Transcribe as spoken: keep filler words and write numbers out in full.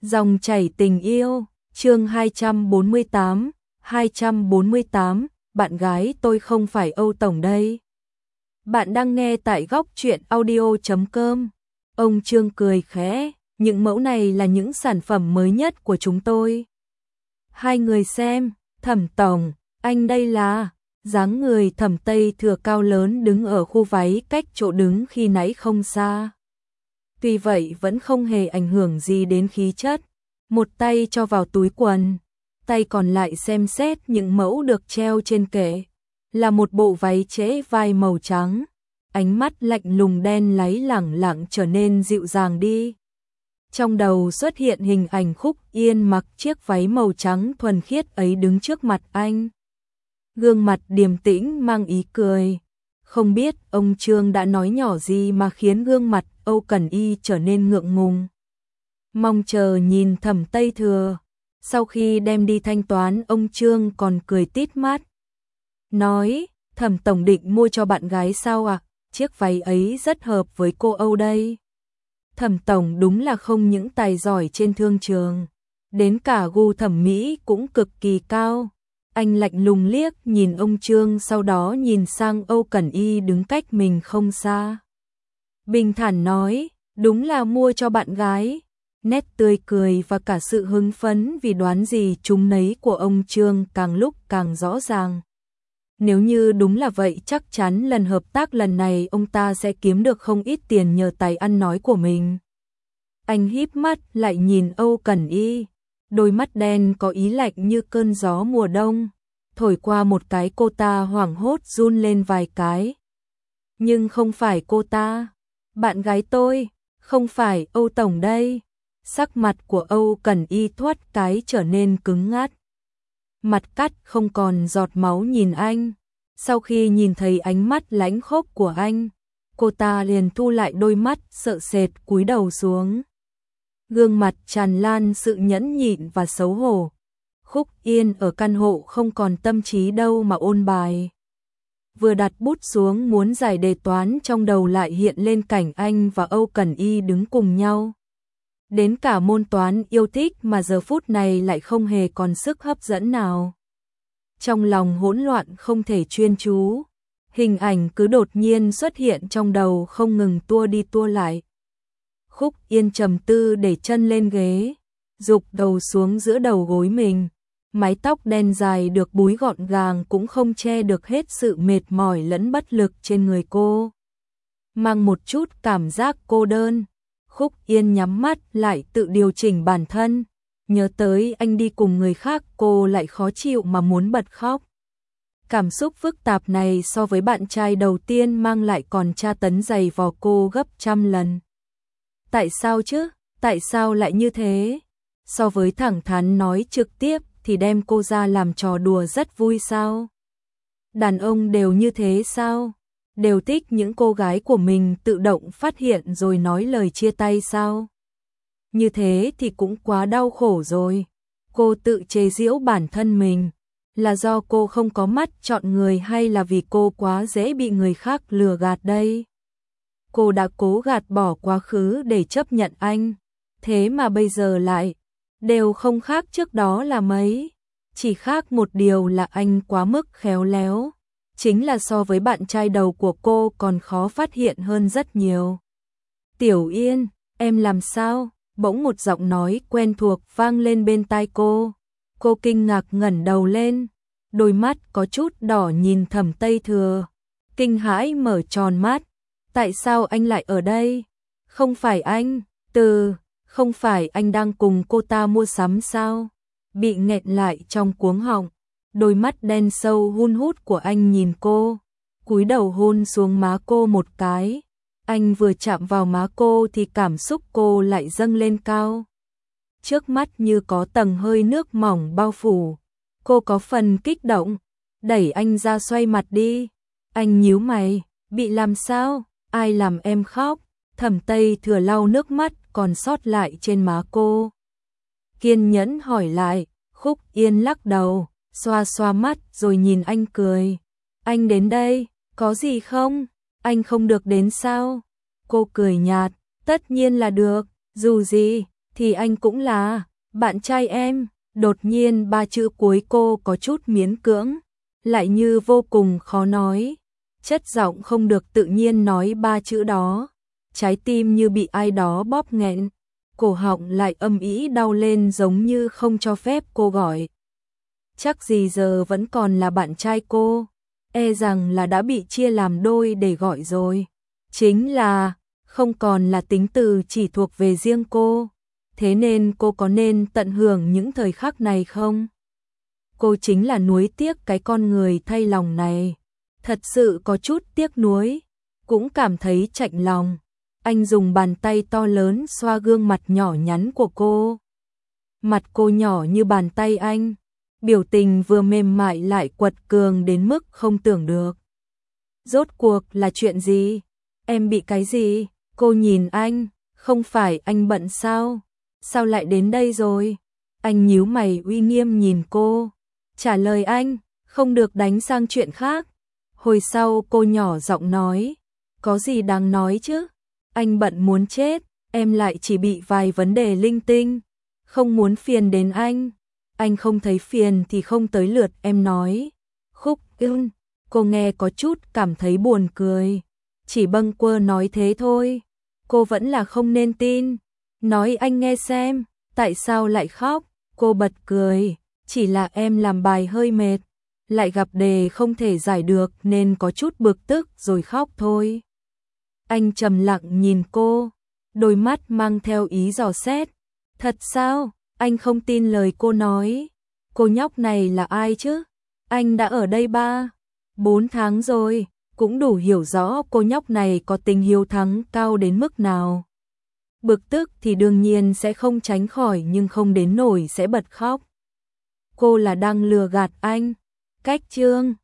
Dòng chảy tình yêu, chương hai trăm bốn mươi tám, hai trăm bốn mươi tám, bạn gái tôi không phải Âu Tổng đây. Bạn đang nghe tại góc truyện audio chấm com. Ông Trương cười khẽ, những mẫu này là những sản phẩm mới nhất của chúng tôi. Hai người xem, Thẩm Tổng, anh đây là... Dáng người Thẩm Tây Thừa cao lớn đứng ở khu váy cách chỗ đứng khi nãy không xa. Tuy vậy vẫn không hề ảnh hưởng gì đến khí chất. Một tay cho vào túi quần, tay còn lại xem xét những mẫu được treo trên kệ. Là một bộ váy trễ vai màu trắng. Ánh mắt lạnh lùng đen láy lẳng lặng trở nên dịu dàng đi. Trong đầu xuất hiện hình ảnh Khúc Yên mặc chiếc váy màu trắng thuần khiết ấy đứng trước mặt anh. Gương mặt điềm tĩnh mang ý cười. Không biết ông Trương đã nói nhỏ gì mà khiến gương mặt Âu Cẩn Y trở nên ngượng ngùng. Mong chờ nhìn Thẩm Tây Thừa. Sau khi đem đi thanh toán, ông Trương còn cười tít mắt. Nói, Thẩm Tổng định mua cho bạn gái sao ạ? À? Chiếc váy ấy rất hợp với cô Âu đây. Thẩm Tổng đúng là không những tài giỏi trên thương trường, đến cả gu thẩm mỹ cũng cực kỳ cao. Anh lạnh lùng liếc nhìn ông Trương, sau đó nhìn sang Âu Cẩn Y đứng cách mình không xa. Bình thản nói, đúng là mua cho bạn gái. Nét tươi cười và cả sự hưng phấn vì đoán gì chúng nấy của ông Trương càng lúc càng rõ ràng. Nếu như đúng là vậy, chắc chắn lần hợp tác lần này ông ta sẽ kiếm được không ít tiền nhờ tài ăn nói của mình. Anh híp mắt lại nhìn Âu Cẩn Y. Đôi mắt đen có ý lạnh như cơn gió mùa đông, thổi qua một cái cô ta hoảng hốt run lên vài cái. Nhưng không phải cô ta, bạn gái tôi, không phải Âu Tổng đây. Sắc mặt của Âu Cẩn Y thoát cái trở nên cứng ngắt. Mặt cắt không còn giọt máu nhìn anh. Sau khi nhìn thấy ánh mắt lãnh khốc của anh, cô ta liền thu lại đôi mắt sợ sệt cúi đầu xuống. Gương mặt tràn lan sự nhẫn nhịn và xấu hổ. Khúc Yên ở căn hộ không còn tâm trí đâu mà ôn bài. Vừa đặt bút xuống muốn giải đề toán, trong đầu lại hiện lên cảnh anh và Âu Cẩn Y đứng cùng nhau. Đến cả môn toán yêu thích mà giờ phút này lại không hề còn sức hấp dẫn nào. Trong lòng hỗn loạn không thể chuyên chú. Hình ảnh cứ đột nhiên xuất hiện trong đầu không ngừng tua đi tua lại. Khúc Yên trầm tư để chân lên ghế, gục đầu xuống giữa đầu gối mình. Mái tóc đen dài được búi gọn gàng cũng không che được hết sự mệt mỏi lẫn bất lực trên người cô. Mang một chút cảm giác cô đơn. Khúc Yên nhắm mắt lại tự điều chỉnh bản thân. Nhớ tới anh đi cùng người khác, cô lại khó chịu mà muốn bật khóc. Cảm xúc phức tạp này so với bạn trai đầu tiên mang lại còn tra tấn dày vò cô gấp trăm lần. Tại sao chứ? Tại sao lại như thế? So với thẳng thắn nói trực tiếp thì đem cô ra làm trò đùa rất vui sao? Đàn ông đều như thế sao? Đều thích những cô gái của mình tự động phát hiện rồi nói lời chia tay sao? Như thế thì cũng quá đau khổ rồi. Cô tự chế giễu bản thân mình. Là do cô không có mắt chọn người hay là vì cô quá dễ bị người khác lừa gạt đây? Cô đã cố gạt bỏ quá khứ để chấp nhận anh. Thế mà bây giờ lại đều không khác trước đó là mấy. Chỉ khác một điều là anh quá mức khéo léo. Chính là so với bạn trai đầu của cô còn khó phát hiện hơn rất nhiều. Tiểu Yên, em làm sao? Bỗng một giọng nói quen thuộc vang lên bên tai cô. Cô kinh ngạc ngẩng đầu lên. Đôi mắt có chút đỏ nhìn Thẩm Tây Thừa. Kinh hãi mở tròn mắt. Tại sao anh lại ở đây? Không phải anh, từ, không phải anh đang cùng cô ta mua sắm sao? Bị nghẹn lại trong cuống họng. Đôi mắt đen sâu hun hút của anh nhìn cô, cúi đầu hôn xuống má cô một cái. Anh vừa chạm vào má cô thì cảm xúc cô lại dâng lên cao. Trước mắt như có tầng hơi nước mỏng bao phủ. Cô có phần kích động, đẩy anh ra xoay mặt đi. Anh nhíu mày, bị làm sao? Ai làm em khóc? Thẩm Tây Thừa lau nước mắt còn sót lại trên má cô. Kiên nhẫn hỏi lại. Khúc Yên lắc đầu, xoa xoa mắt rồi nhìn anh cười. Anh đến đây, có gì không? Anh không được đến sao? Cô cười nhạt, tất nhiên là được, dù gì, Thì anh cũng là bạn trai em. Đột nhiên ba chữ cuối cô có chút miễn cưỡng, lại như vô cùng khó nói. Chất giọng không được tự nhiên nói ba chữ đó. Trái tim như bị ai đó bóp nghẹn, cổ họng lại âm ỉ đau lên giống như không cho phép cô gọi. Chắc gì giờ vẫn còn là bạn trai cô, e rằng là đã bị chia làm đôi để gọi rồi. Chính là không còn là tính từ chỉ thuộc về riêng cô. Thế nên cô có nên tận hưởng những thời khắc này không? Cô chính là nuối tiếc cái con người thay lòng này. Thật sự có chút tiếc nuối, cũng cảm thấy chạnh lòng. Anh dùng bàn tay to lớn xoa gương mặt nhỏ nhắn của cô. Mặt cô nhỏ như bàn tay anh, biểu tình vừa mềm mại lại quật cường đến mức không tưởng được. Rốt cuộc là chuyện gì? Em bị cái gì? Cô nhìn anh, không phải anh bận sao? Sao lại đến đây rồi? Anh nhíu mày uy nghiêm nhìn cô. Trả lời anh, không được đánh sang chuyện khác. Hồi sau cô nhỏ giọng nói, có gì đáng nói chứ? Anh bận muốn chết, em lại chỉ bị vài vấn đề linh tinh, không muốn phiền đến anh. Anh không thấy phiền thì không tới lượt em nói. Khúc ưng, cô nghe có chút cảm thấy buồn cười. Chỉ bâng quơ nói thế thôi, cô vẫn là không nên tin. Nói anh nghe xem, tại sao lại khóc? Cô bật cười, chỉ là em làm bài hơi mệt, lại gặp đề không thể giải được nên có chút bực tức rồi khóc thôi. Anh trầm lặng nhìn cô, đôi mắt mang theo ý dò xét. Thật sao? Anh không tin lời cô nói. Cô nhóc này là ai chứ? Anh đã ở đây ba, bốn tháng rồi, cũng đủ hiểu rõ cô nhóc này có tình hiếu thắng cao đến mức nào. Bực tức thì đương nhiên sẽ không tránh khỏi nhưng không đến nổi sẽ bật khóc. Cô là đang lừa gạt anh. Cách chương